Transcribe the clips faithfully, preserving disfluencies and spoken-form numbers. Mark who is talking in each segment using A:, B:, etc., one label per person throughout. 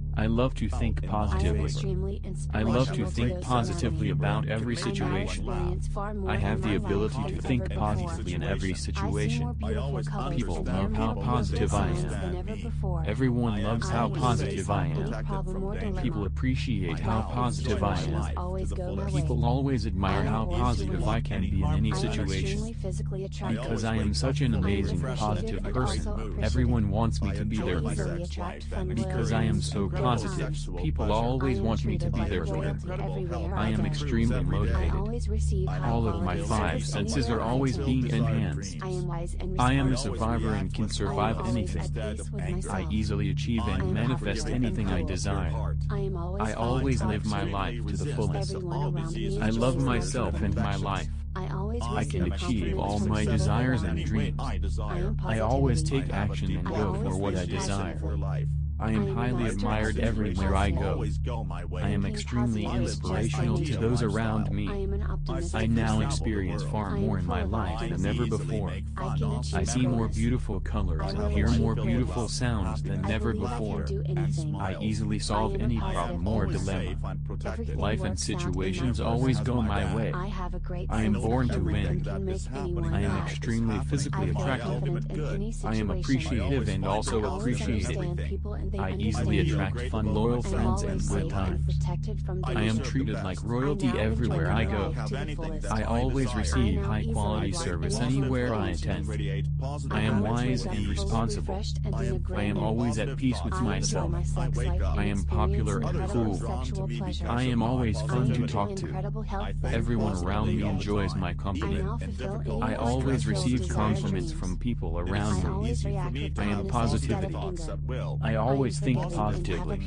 A: I love to think positively. I love to think positively about every situation. I have the ability to think positively in every situation. People love how positive I am. Everyone loves how positive I am. People appreciate how positive I am. People always admire how positive I can be in any situation. Because I am such an amazing positive person, everyone wants me to be their leader. Because I am so positive, people always want me to be their leader. I am extremely motivated. All of my five senses are always being enhanced. I am a survivor and can survive anything. I easily achieve and manifest anything I desire. I always live my life to the fullest. I love myself and my life. I can achieve all my desires and dreams. I always take action and go for what I desire. I am highly admired everywhere I go. I am extremely inspirational to those around me. I now experience far more in my life than ever before. I see more beautiful colors and hear more beautiful sounds than never before. I easily solve any problem or dilemma. Life and situations always go my way. I am born to win. I am extremely physically attractive. I am appreciative and also appreciated. I easily attract fun, loyal friends and good times. I am treated like royalty everywhere I go. I always receive high-quality service anywhere I attend. I am wise and responsible. I am always at peace with myself. I am popular and cool. I am always fun to talk to. Everyone around me enjoys my company. I always receive compliments from people around me. I am positivity. I always think positively.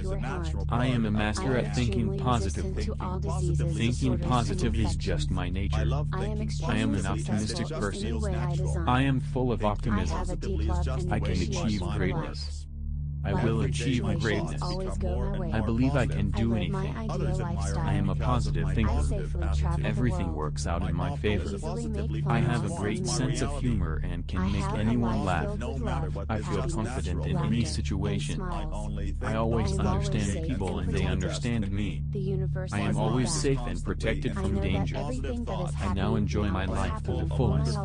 A: I am a master at thinking positively. Thinking positive is just my nature. I am an optimistic person. I am full of optimism. I can achieve greatness. I will achieve greatness. I believe I can do anything. I am a positive thinker. Everything works out in my favor. I have a great sense of humor and can make anyone laugh. I feel confident in any situation. I always understand people and they understand me. I am always safe and protected from danger. I now enjoy my life to the fullest.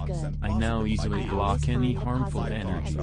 A: I now easily block any harmful energy.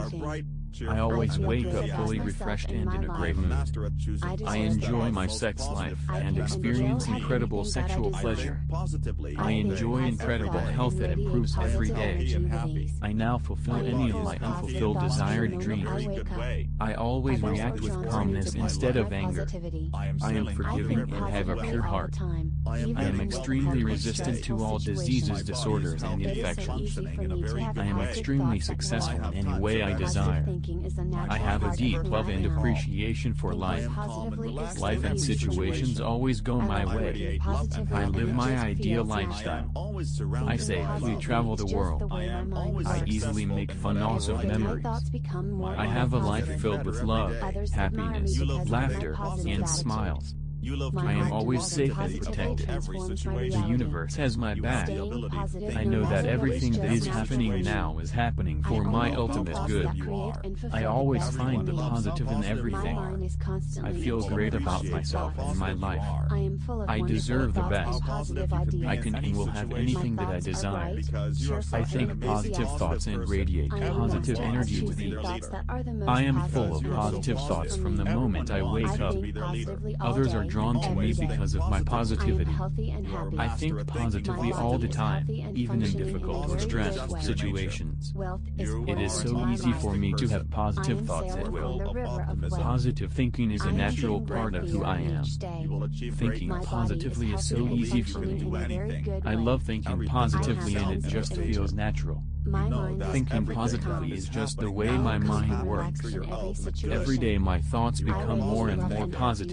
A: I always wake up fully refreshed and in a great mood. I enjoy my sex life and experience incredible sexual pleasure. I enjoy incredible health that improves every day. I now fulfill any of my unfulfilled desired dreams. I always react with calmness instead of anger. I am forgiving and have a pure heart. I am extremely resistant to all diseases, disorders, and infections. I am extremely successful in any way I desire. I have a deep love and appreciation for life. Life and situations always go my way. I live my ideal lifestyle. I safely travel the world. I easily make fun, awesome memories. I have a life filled with love, happiness, laughter, and smiles. I am always safe and protected. The universe has my back. I know that everything that is happening now is happening for my ultimate good. I always find the positive in everything. I feel great about myself and my life. I deserve the best. I can and will have anything that I desire. I think positive thoughts and radiate positive energy with ease. I am full of positive thoughts from the moment I wake up. Others are drawn to me because of my positivity. I think positively all the time, even in difficult or stressful situations. It is so easy for me to have positive thoughts at will. Positive thinking is a natural part of who I am. Thinking positively is so easy for me. I love thinking positively and it just feels natural. Thinking positively is just the way my mind works. Every day my thoughts become more and more positive.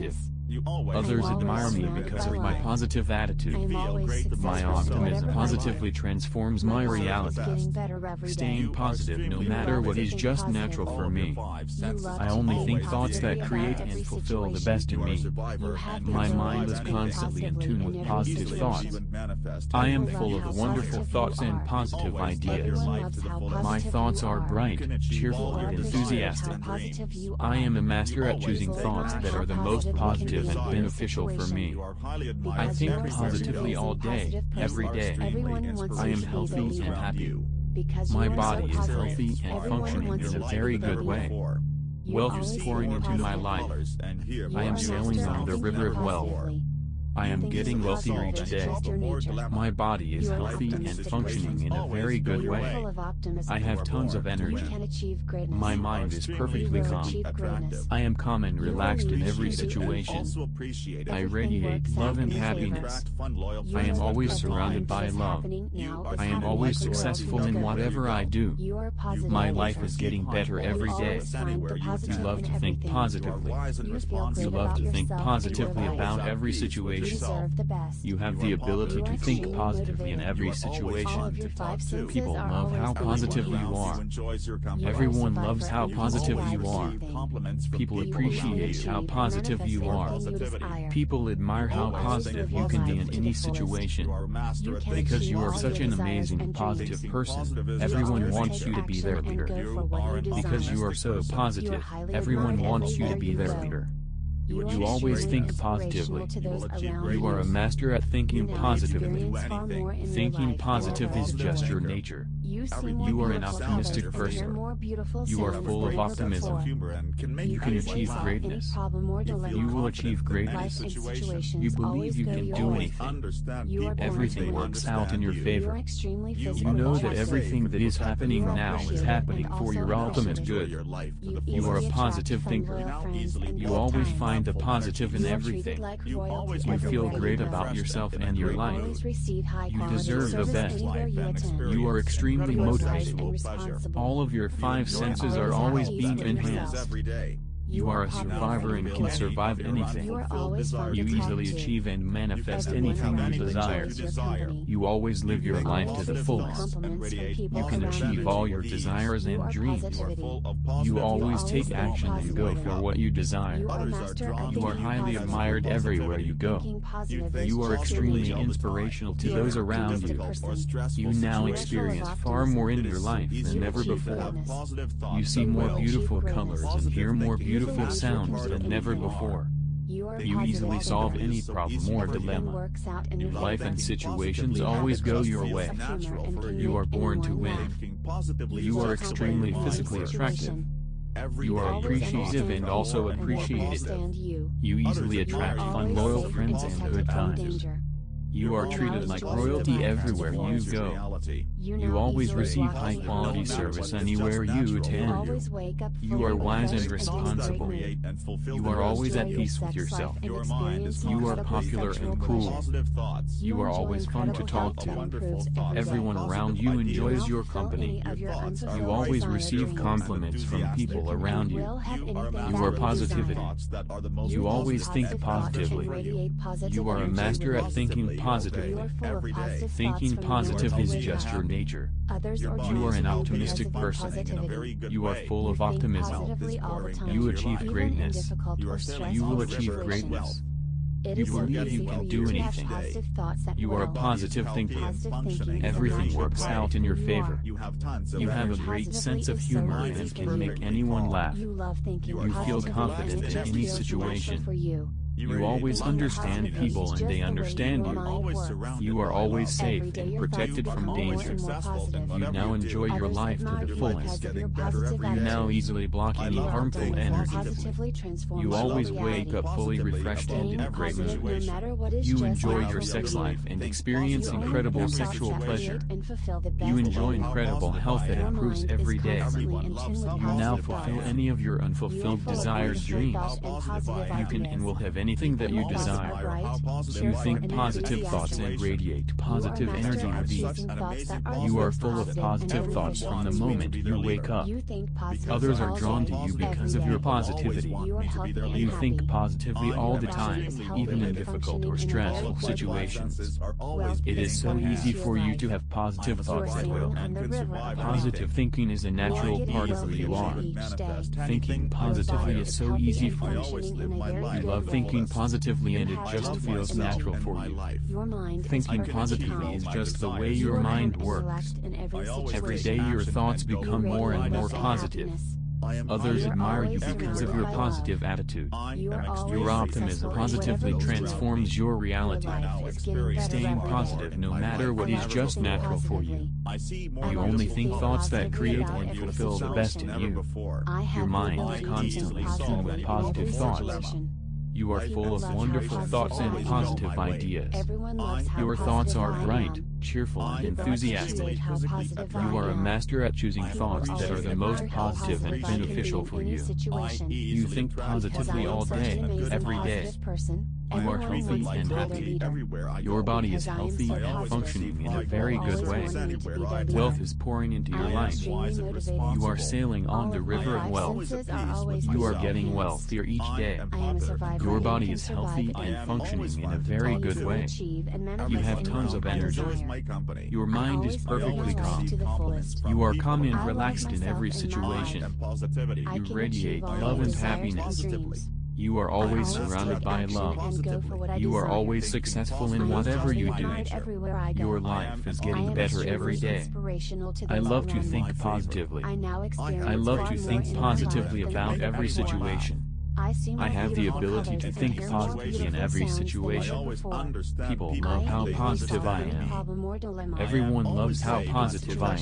A: Others admire me because of my positive attitude. My optimism positively transforms my reality. Staying positive no matter what is just natural for me. I only think thoughts that create and fulfill the best in me. My mind is constantly in tune with positive thoughts. I am full of wonderful thoughts and positive ideas. My thoughts are bright, cheerful and enthusiastic. I am a master at choosing thoughts that are the most positive and beneficial for me. I think positively all day, every day. I am healthy and happy. My body is healthy and functioning in a very good way. Wealth is pouring into my life. I am sailing on the river of wealth. I am getting wealthier each day. My body is healthy and functioning in a very good way. I have tons of energy. My mind is perfectly calm. I am calm and relaxed in every situation. I radiate love and happiness. I am always surrounded by love. I am always successful in whatever I do. My life is getting better every day. You love to think positively. You love to think positively about every situation. You have the ability to think positively in every situation. People love how positive you are. Everyone loves how positive you are. People appreciate how positive you are. People admire how positive you can be in any situation. Because you are such an amazing positive person, everyone wants you to be their leader. Because you are so positive, everyone wants you to be their leader. You always think positively. You are a master at thinking positively. Thinking positive is just your nature. You are an optimistic person. You are full of optimism. You can achieve greatness. You will achieve greatness. You believe you can do anything. Everything works out in your favor. You know that everything that is happening now is happening for your ultimate good. You are a positive thinker. You always find the positive in everything. You feel great about yourself and your life. You deserve the best. You are extremely motivated. All of your five senses are always being enhanced. You are a survivor and can survive anything. You easily achieve and manifest anything you desire. You always live your life to the fullest. You can achieve all your desires and dreams. You always take action and go for what you desire. You are highly admired everywhere you go. You are extremely inspirational to those around you. You now experience far more in your life than ever before. You see more beautiful colors and hear more beautiful beautiful sounds than never before. You easily solve any problem or dilemma. Life and situations always go your way. You are born to win. You are extremely physically attractive. You are appreciative and also appreciated. You easily attract fun, loyal friends and good times. You are treated like royalty everywhere you go. You always receive high-quality service anywhere you attend. You are wise and responsible. You are always at peace with yourself. You are popular and cool. You are always fun to talk to. Everyone around you enjoys your company. You always receive compliments from people around you. You are positivity. You always think positively. You are a master at thinking positively. Positively. Thinking positive is just your nature. You are an optimistic person. You are full of optimism. You achieve greatness. You will achieve greatness. You believe you can do anything. You are a positive thinker. Everything works out in your favor. You have a great sense of humor and can make anyone laugh. You feel confident in any situation. You always understand people and they understand you. You are always safe and protected from danger. You now enjoy your life to the fullest. You now easily block any harmful energy. You always wake up fully refreshed and in a great mood. You enjoy your sex life and experience incredible sexual pleasure. You enjoy incredible health that improves every day. You now fulfill any of your unfulfilled desires, dreams. You can and will have any anything that you desire. You think positive thoughts and radiate positive energy with ease. You are full of positive thoughts from the moment you wake up. Others are drawn to you because of your positivity. You think positively all the time, even in difficult or stressful situations. It is so easy for you to have positive thoughts at will. Positive thinking is a natural part of who you are. Thinking positively is so easy for you. You love thinking positively and it just feels natural for you. Thinking positively is just the way your mind works. Every day your thoughts become more and more positive. Others admire you because of your positive attitude. Your optimism positively transforms your reality. Staying positive no matter what is just natural for you. You only think thoughts that create and fulfill the best in you. Your mind is constantly tuned with positive thoughts. You are full of wonderful thoughts and positive ideas. Your thoughts are bright, cheerful and enthusiastic. You are a master at choosing thoughts that are the most positive and beneficial for you. You think positively all day, every day. You are healthy and happy. Your body is healthy and functioning in a very good way. Wealth is pouring into your life. You are sailing on the river of wealth. You are getting wealthier each day. Your body is healthy and functioning in a very good way. You have tons of energy. Your mind is perfectly calm. You are calm and relaxed in every situation. You radiate love and happiness. You are always surrounded by love. You are always successful in whatever you do. Your life is getting better every day. I love to think positively. I love to think positively about every situation. I have the ability to think positively in every situation. People love how positive I am. Everyone loves how positive I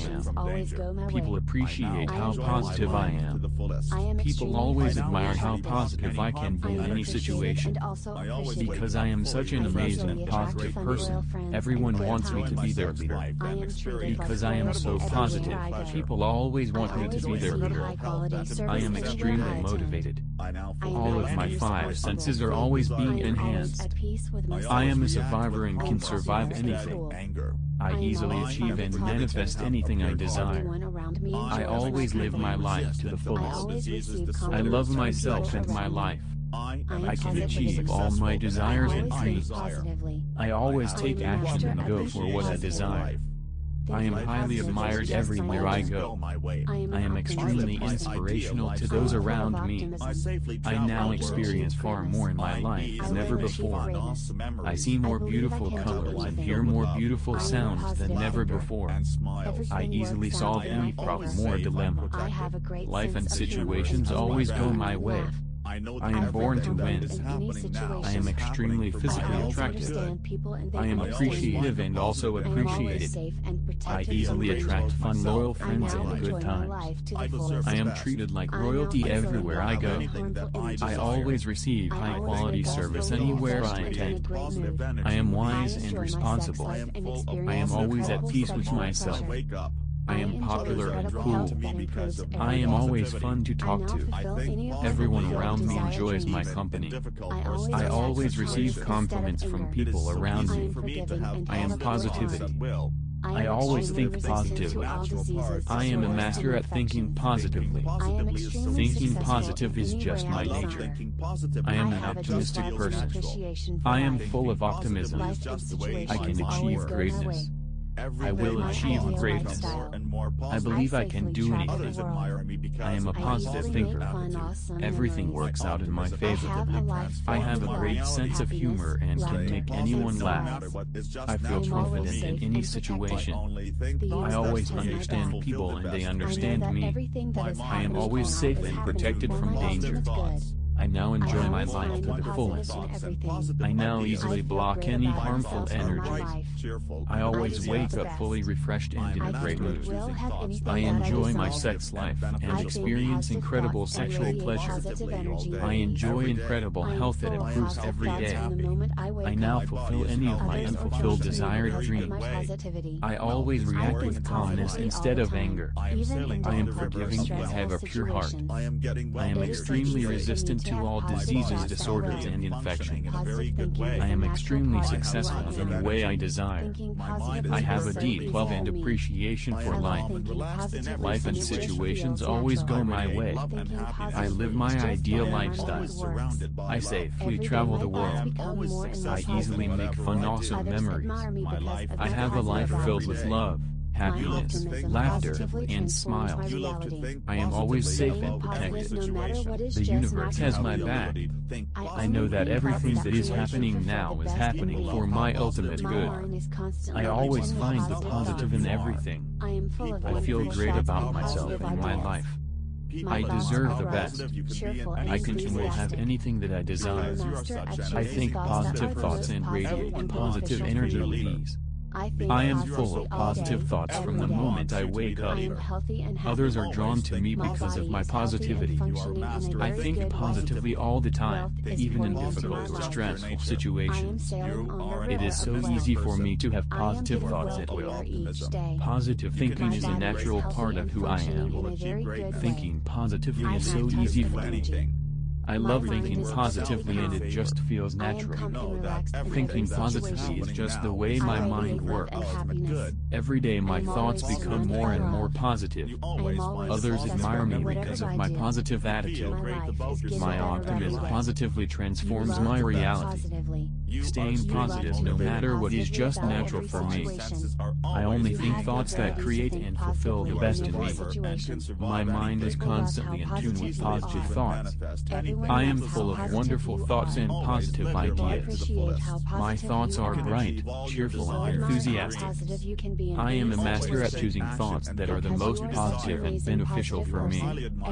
A: am. People appreciate how positive I am. People always admire how positive I can be in any situation. Because I am such an amazing and positive person, everyone wants me to be their leader. Because I am so positive, people always want me to be their leader. I am extremely motivated. All of my five senses are always being enhanced. I am a survivor and can survive anything. I easily achieve and manifest anything I desire. I always live my life to the fullest. I love myself and my life. I can achieve all my desires and dreams. I always take action and go for what I desire. I am highly admired everywhere I go. I am extremely inspirational to those around me. I now experience far more in my life than ever before. I see more beautiful colors and hear more beautiful sounds than never before. I easily solve any problem or dilemma. Life and situations always go my way. I am born to win. I am extremely physically attractive. I am appreciative and also appreciated. I easily attract fun, loyal friends and good times. I am treated like royalty everywhere I go. I always receive high-quality service anywhere I attend. I am wise and responsible. I am always at peace with myself. I am popular and cool. I am always fun to talk to. Everyone around me enjoys my company. I always receive compliments from people around me. I am positivity. I always think positively. I am a master at thinking positively. Thinking positive is just my nature. I am an optimistic person. I am full of optimism. I can achieve greatness. I will achieve greatness. I believe I can do anything. I am a positive thinker. Everything works out in my favor. I have a great sense of humor and can make anyone laugh. I feel confident in any situation. I always understand people and they understand me. I am always safe and protected from danger. I now enjoy my life to the fullest. I now easily block any harmful energy. I always wake up fully refreshed and in a great mood. I enjoy my sex life and experience incredible sexual pleasure. I enjoy incredible health that improves every day. I now fulfill any of my unfulfilled desired dreams. I always react with calmness instead of anger. I am forgiving and have a pure heart. I am extremely resistant to all diseases, disorders, and infections. I am extremely successful in any way I desire. I have a deep love and appreciation for life. Life and situations always go my way. I live my ideal lifestyle. I safely travel the world. I easily make fun, awesome memories. I have a life filled with love, happiness, laughter, and smiles. I am always safe and protected. The universe has my back. I know that everything that is happening now is happening for my ultimate good. I always find the positive in everything. I feel great about myself and my life. I deserve the best. I can will have anything that I desire. I think positive thoughts and radiate positive energy with ease. I am full of positive thoughts from the moment I wake up. Others are drawn to me because of my positivity. I think positively all the time, even in difficult or stressful situations. It is so easy for me to have positive thoughts at will. Positive thinking is a natural part of who I am. Thinking positively is so easy for me. I love thinking positively and it just feels natural. Thinking positively is just the way my mind works. Every day my thoughts become more and more positive. Others admire me because of my positive attitude. My optimism positively transforms my reality. Staying positive no matter what is just natural for me. I only think thoughts that create and fulfill the best in me. My mind is constantly in tune with positive thoughts. I am full of wonderful thoughts and positive ideas. My thoughts are bright, cheerful, and enthusiastic. I am a master at choosing thoughts that are the most positive and beneficial for me.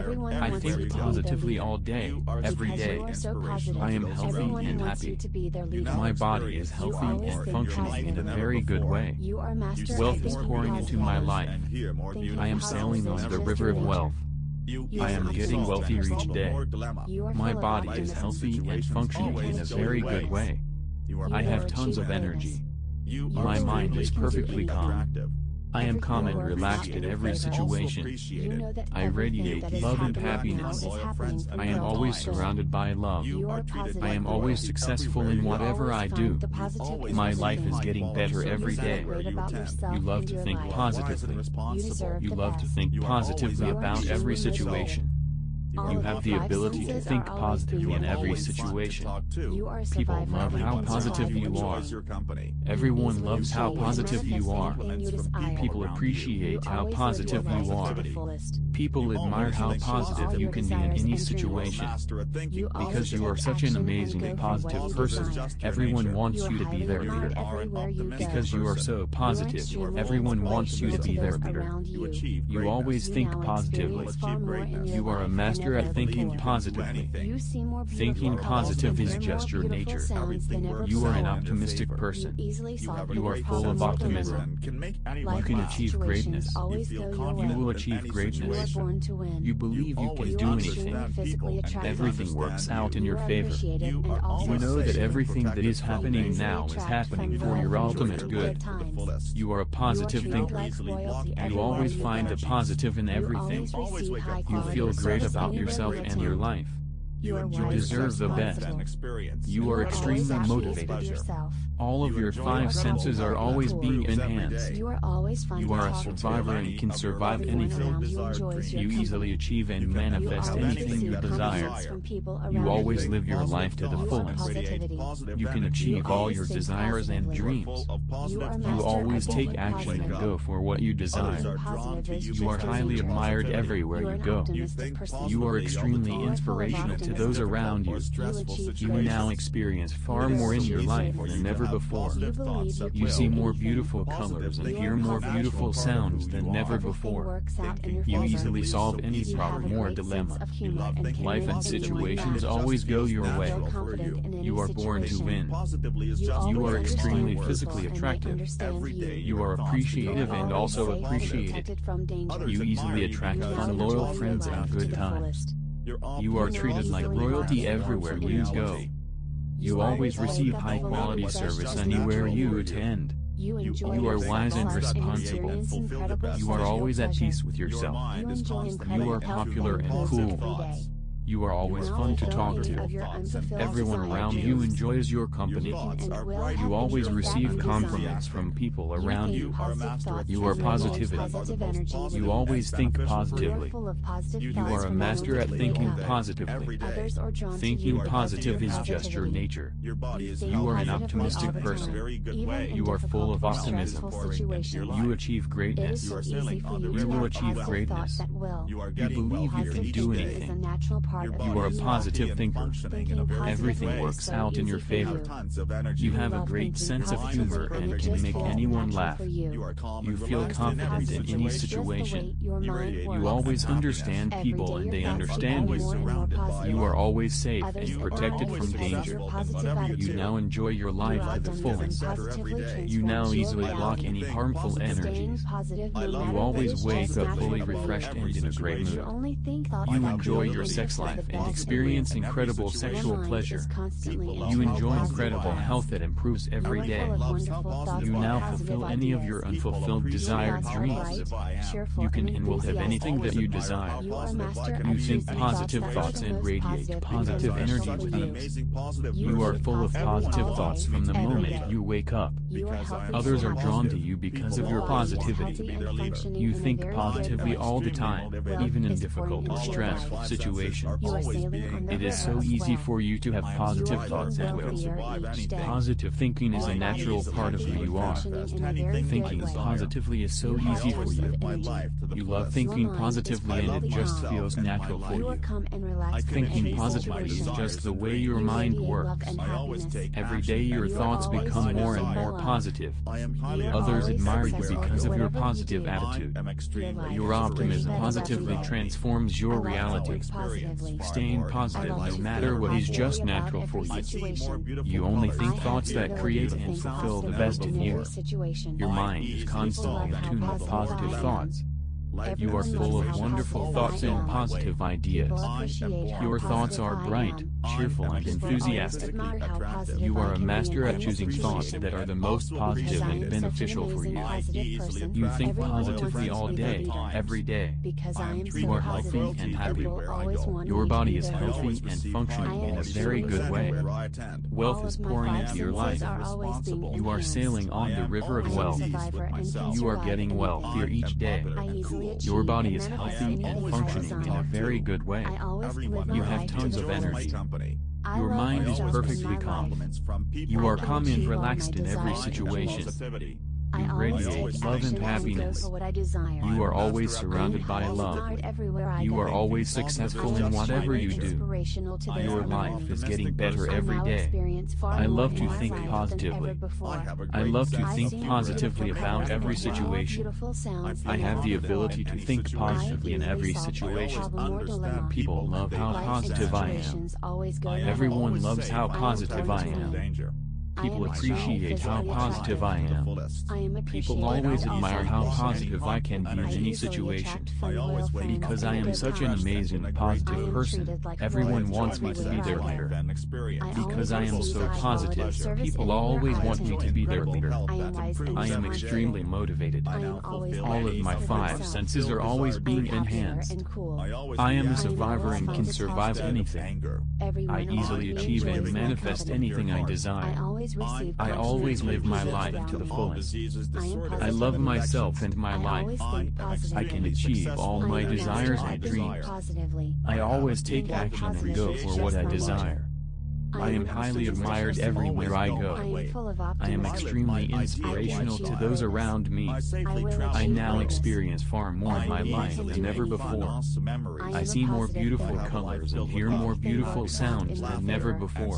A: I think positively all day, every day. I am healthy and happy. My body is healthy and functioning in a very good way. Wealth is pouring into my life. I am sailing on the river of wealth. I am getting wealthier each day. My body is healthy and functioning in a very good way. I have tons of energy. My mind is perfectly calm. I am calm and relaxed in every situation. I radiate love and happiness. I am always surrounded by love. I am always successful in whatever I do. My life is getting better every day. You love to think positively. You love to think positively about every situation. You have the ability to think positively in every situation. People love how positive you are. Everyone loves how positive you are. People appreciate how positive you are. People admire how positive you can be in any situation. Because you are such an amazing positive person, everyone wants you to be their leader. Because you are so positive, everyone wants you to be their leader. You always think positively. You are a master at thinking positively. Thinking positive is just your nature. You are an optimistic person. You are full of optimism. You can achieve greatness. You will achieve greatness. You believe you can do anything. Everything works out in your favor. You know that everything that is happening now is happening for your ultimate good. You are a positive thinker. You always find the positive in everything. You feel great about yourself and your life. You deserve the best. You are extremely motivated. All of your five senses are always being enhanced. You are a survivor and can survive anything. You easily achieve and manifest anything you desire. You always live your life to the fullest. You can achieve all your desires and dreams. You always take action and go for what you desire. You are highly admired everywhere you go. You are extremely inspirational to those around you. You now experience far more in your life than ever before. You see more beautiful colors and hear more beautiful sounds than never before. You easily solve any problem or dilemma. Life and situations always go your way. You are born to win. You are extremely physically attractive. You are appreciative and also appreciated. You easily attract fun, loyal friends and good times. You are treated like royalty everywhere you go. You always receive high-quality service anywhere you attend. You are wise and responsible. You are always at peace with yourself. You are popular and cool. You are always fun to talk to. Everyone around you enjoys your company. You always receive compliments from people around you. You are positivity. You always think positively. You are a master at thinking positively. Thinking positive is just your nature. You are an optimistic person. You are full of optimism. You achieve greatness. You will achieve greatness. You believe you can do anything. You are a positive thinker. Everything works out in your favor. You have a great sense of humor and can make anyone laugh. You feel confident in any situation. You always understand people and they understand you. You are always safe and protected from danger. You now enjoy your life to the fullest. You now easily block any harmful energies. You always wake up fully refreshed and in a great mood. You enjoy your sex life and experience incredible sexual pleasure. You enjoy incredible health that improves every day. You now fulfill any of your unfulfilled desired dreams. You can and will have anything that you desire. You think positive thoughts and radiate positive energy with ease. You are full of positive thoughts from the moment you wake up. Others are drawn to you because of your positivity. You think positively all the time, even in difficult or stressful situations. It is so easy for you to have positive thoughts at will. Positive thinking is a natural part of who you are. Thinking positively is so easy for you. You love thinking positively and it just feels natural for you. Thinking positively is just the way your mind works. Every day your thoughts become more and more positive. Others admire you because of your positive attitude. Your optimism positively transforms your reality. Staying positive no matter what is just natural for you. You only think thoughts that create and fulfill the best in you. Your mind is constantly in tune with positive thoughts. You are full of wonderful thoughts and positive ideas. Your thoughts are bright, cheerful and enthusiastic. You are a master at choosing thoughts that are the most positive and beneficial for you. You think positively all day, every day. You are healthy and happy. Your body is healthy and functioning in a very good way. Wealth is pouring into your life. You are sailing on the river of wealth. You are getting wealthier each day. Your body is healthy and functioning in a very good way. You have tons of energy. Your mind is perfectly calm. You are calm and relaxed in every situation. You radiate love and happiness. You are always surrounded by love. You are always successful in whatever you do. Your life is getting better every day. I love to think positively. I love to think positively about every situation. I have the ability to think positively in every situation. People love how positive I am. Everyone loves how positive I am. People appreciate how positive I am. People always admire how positive I can be in any situation. Because I am such an amazing, positive person, everyone wants me to be their leader. Because I am so positive, people always want me to be their leader. I am extremely motivated. All of my five senses are always being enhanced. I am a survivor and can survive anything. I easily achieve and manifest anything I desire. I always live my life to the fullest. I love myself and my life. I can achieve all my desires and dreams. I always take action and go for what I desire. I am highly admired everywhere I go. I am extremely inspirational to those around me. I now experience far more in my life than ever before. I see more beautiful colors and hear more beautiful sounds than never before.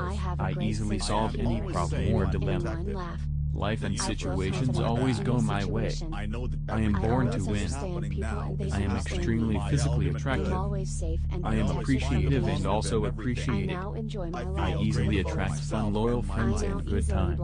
A: I easily solve any problem or dilemma. Life and situations always go my way. I am born to win. I am extremely physically attractive. I am appreciative and also appreciated. I easily attract fun, loyal friends and good times.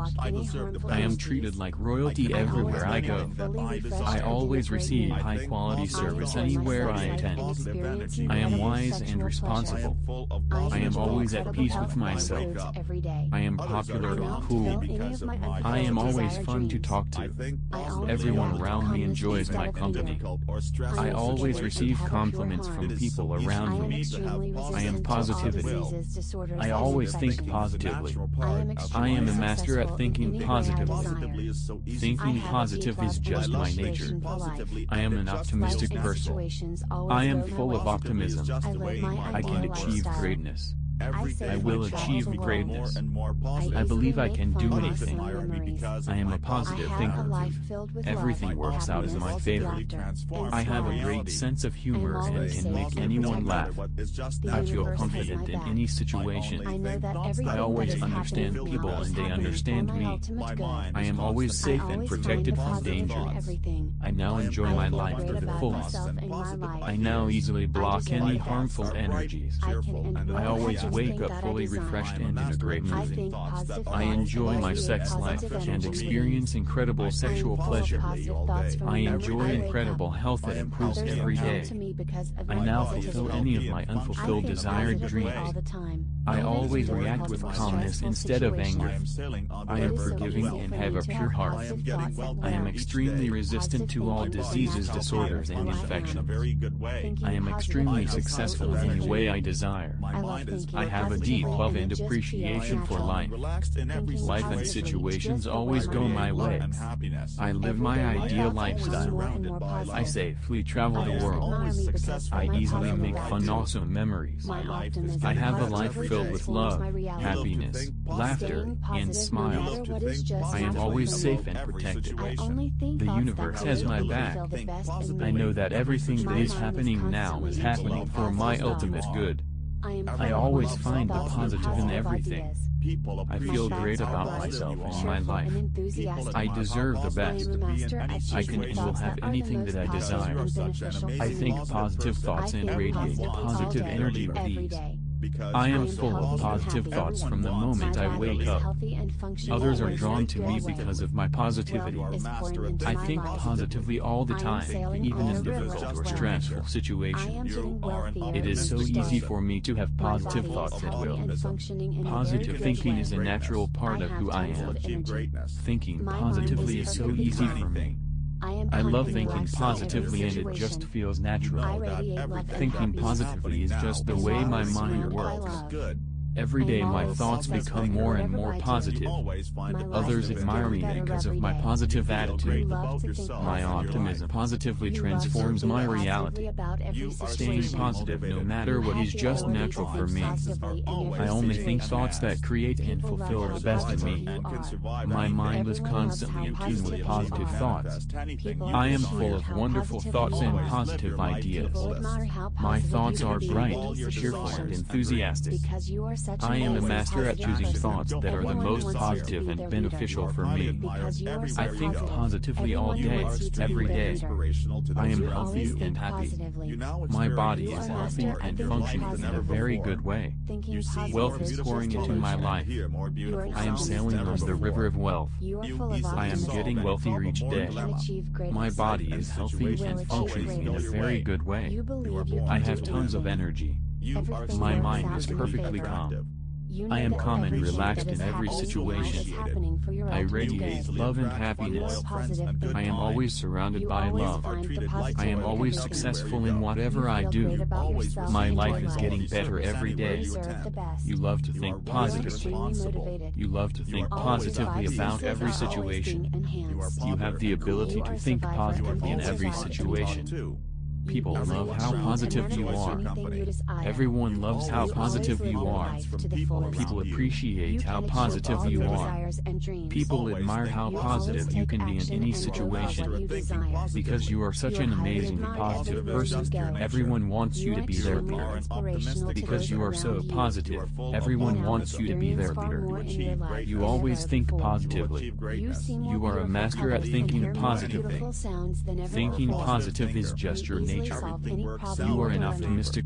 A: I am treated like royalty everywhere I go. I always receive high-quality service anywhere I attend. I am wise and responsible. I am always at peace with myself. I am popular and cool. I am always fun to talk to. Everyone around me enjoys my company. I always receive compliments from people around me. I am positivity. I always think positively. I am a master at thinking positively. Thinking positive is just my nature. I am an optimistic person. I am full of optimism. I can achieve greatness. I will achieve greatness. I believe I can do anything. I am a positive thinker. Everything works out in my favor. I have a great sense of humor and can make anyone laugh. I feel confident in any situation. I always understand people and they understand me. I am always safe and protected from danger. I now enjoy my life to the fullest. I now easily block any harmful energies. I always wake up fully refreshed and in a great mood. I enjoy my sex life and experience incredible sexual pleasure. I enjoy incredible health that improves every day. I now fulfill any of my unfulfilled desired dreams. I always react with calmness instead of anger. I am forgiving and have a pure heart. I am extremely resistant to all diseases, disorders, and infections. I am extremely successful in any way I desire. I have a deep love and appreciation for life. Life and situations always go my way. I live my ideal lifestyle. I safely travel the world. I easily make fun, awesome memories. I have a life filled with love, happiness, laughter, and smiles. I am always safe and protected. The universe has my back. I know that everything that is happening now is happening for my ultimate good. I always find the positive in everything. I feel great about myself and my life. I deserve the best. I can and will have anything that I desire. I think positive thoughts and radiate positive energy with ease. I am full of positive thoughts from the moment I wake up. Others are drawn to me because of my positivity. I think positively all the time, even in difficult or stressful situations. It is so easy for me to have positive thoughts at will. Positive thinking is a natural part of who I am. Thinking positively is so easy for me. I love thinking positively and it just feels natural. Thinking positively is just the way my mind works. Every day my thoughts become more and more positive. Others admire me because of my positive attitude. My optimism positively transforms my reality. Staying positive no matter what is just natural for me. I only think thoughts that create and fulfill the best in me. My mind is constantly in tune with positive thoughts. I am full of wonderful thoughts and positive ideas. My thoughts are bright, cheerful, and enthusiastic. I am a master at choosing thoughts that are the most positive and beneficial for me. I think positively all day, every day. I am healthy and happy. My body is healthy and functioning in a very good way. Wealth is pouring into my life. I am sailing on the river of wealth. I am getting wealthier each day. My body is healthy and functioning in a very good way. I have tons of energy. My mind is perfectly calm. I am calm and relaxed in every situation. I radiate love and happiness. I am always surrounded by love. I am always successful in whatever I do. My life is getting better every day. You love to think positively. You love to think positively about every situation. You have the ability to think positively in every situation. People love how positive you are. Everyone loves how positive you are. People appreciate how positive you are. People admire how positive you can be in any situation. Because you are such an amazing positive person, everyone wants you to be their leader. Because you are so positive, everyone wants you to be their leader. You always think positively. You are a master at thinking positively. Thinking positive is just your nature. You are an optimistic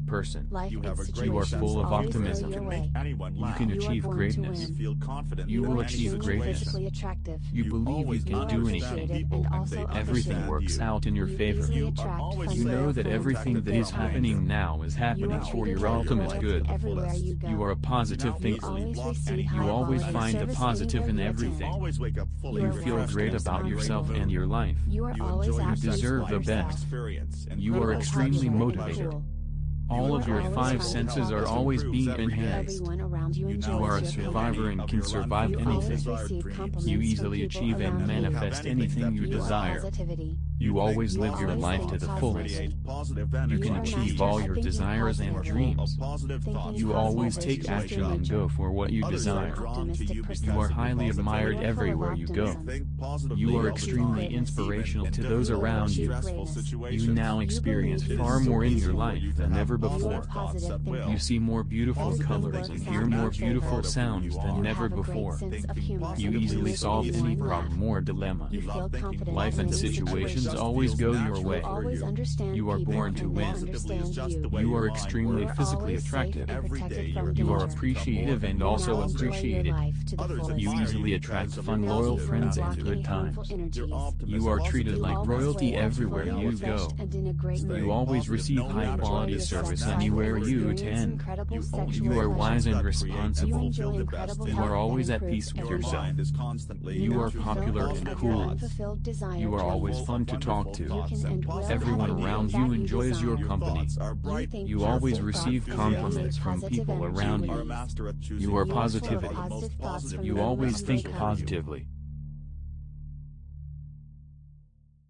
A: person.
B: You have a great
A: You are
B: sense
A: full of
B: humor.
A: optimism.
B: You can make anyone
A: You
B: laugh.
A: can
B: You
A: achieve greatness.
B: feel confident.
A: You
B: in
A: will
B: any
A: achieve
B: situation.
A: greatness.
C: attractive.
A: You believe you
B: always
A: can do
B: understand
A: anything.
B: people and they
A: Everything
B: understand
A: works
B: you.
A: out in your
C: You
A: favor.
C: easily
B: You are
C: attract
B: always
C: fun
A: You know
C: loved
A: that
C: friends
A: everything
C: and
A: that
C: good
A: is
C: times.
A: happening now is
C: You
A: happening
C: are
A: for
C: treated
A: your
C: like
A: ultimate
C: royalty
A: good.
C: everywhere you go.
A: You are a positive
B: You
A: thinker.
C: always
B: block
C: receive
B: any-
C: high
A: You always
C: quality
A: find the
C: service
A: positive in
C: anywhere you attend.
A: everything.
B: Always wake up fully
C: You
A: You feel
B: refreshed
A: great
B: and
A: about
B: sound
A: yourself
B: great
A: and your life.
C: You are
B: You
C: always
B: enjoy
A: You
C: out to
A: deserve
C: life
A: the
C: yourself.
A: best.
B: experience and
A: You are
B: critical
A: extremely
C: Popular and
A: motivated.
C: cool.
A: All
B: You
A: of
B: are
A: your
C: always
A: five
C: fun to
A: senses
C: talk
A: are
C: to.
A: always being
B: Every day.
A: enhanced.
C: Everyone around you
B: You
C: enjoys
B: now
A: You are a
C: your
A: survivor
C: company.
A: and
B: of
A: can
B: your
A: survive
C: You
B: unfulfilled
C: always
A: anything.
B: desired
C: receive
B: dreams.
C: compliments
A: You
C: from
A: easily
C: people
A: achieve and
C: around you.
A: manifest
B: anything
A: anything
B: that
A: you
B: you
C: You are
A: desire.
C: positivity.
A: You always live your
C: always
A: life
C: think
A: to the
C: positively.
A: fullest.
B: Positive
C: You
B: energy.
A: You can
C: are
A: achieve
C: master
A: all
C: at
A: your
C: thinking
A: desires and
C: positively.
A: dreams.
B: Positive
C: Thinking
B: thoughts.
A: You
C: positive
A: always
C: is
A: take
C: just your
A: action and
C: nature.
A: go for what you
B: Others
C: You are
B: are
A: desire.
C: an
B: drawn to
C: optimistic
B: you
C: person.
A: You are
B: because of your
A: highly admired
C: You are full of
A: everywhere you go.
C: optimism.
B: Think positively
A: You are
B: all the
A: extremely
B: time,
A: inspirational
B: even
A: to
B: in
A: those
B: difficult
A: around
B: or
A: you.
B: stressful
C: You
B: situations.
A: You now
C: You
A: experience
C: believe
A: far
C: you
A: more in
C: deserve
A: your
C: more.
A: life
B: You to
A: than
B: have
A: ever
B: positive
A: before.
B: thoughts
C: Positive
B: at will.
C: thinking.
A: You see more beautiful
B: Positive
A: colors
B: thinking
A: and
C: works
A: hear
C: out in
A: more
C: your
A: beautiful
C: favor.
A: sounds
B: You
A: than
B: are.
A: never
C: have a great
A: before.
C: sense of
B: Thinking
C: humor.
A: You
B: positively
A: easily
C: make
A: solve
C: everyone
A: any
C: laugh.
A: problem or dilemma.
C: You feel confident
A: Life
C: in
A: and
C: any
A: situations
C: situation.
A: always go your
B: natural
A: way.
C: You always understand
A: You are
C: people
A: born to
C: and they
A: win.
C: understand you.
A: You are extremely
C: You are
A: physically
C: always safe
A: attractive.
C: and
B: Every
C: protected
B: day
C: from
B: you're
A: You are
C: danger.
A: appreciative and
C: You
A: also
C: now enjoy your
A: appreciated.
C: life to the
B: Others
C: fullest.
A: You
B: admire
A: easily
B: you
A: attract
B: because of
A: fun,
B: your
A: loyal
B: positive
A: friends
C: block
A: and
B: attitude.
A: good
C: any harmful
A: times.
C: energies.
A: You are treated like
C: always
A: royalty
C: wake up
A: everywhere
C: fully
A: you
C: refreshed
A: go.
C: and in a great mood.
A: You always receive
C: You
A: high
C: enjoy
A: quality
C: your
A: service
C: sex drive
A: anywhere
C: and
A: you
C: experience
A: attend.
C: incredible
B: You
C: sexual
A: You are wise and
C: pleasure.
A: responsible.
C: You enjoy incredible
A: You
C: health
A: are always
C: that
A: at
C: improves
A: peace with
C: every day.
A: yourself.
B: is constantly
C: You
A: You
C: now
A: are
C: fulfill
A: popular
C: each
A: and
C: of
A: cool.
C: your unfulfilled desire
A: You are
C: dreams.
A: always fun to talk
C: You
A: to.
C: can end well
A: Everyone
C: happily
A: around
C: that
A: you
C: you
A: enjoys your
C: desire.
A: company.
C: You think
A: You always
C: positive
A: receive
C: thoughts and
A: compliments
C: radiate
A: from
C: positive
A: people
C: energy
A: around
C: with
A: you.
C: ease.
A: You are
C: You are full of
A: positivity.
C: positive thoughts from
A: You
C: the
A: always
C: moment
A: think
C: they come.
A: positively.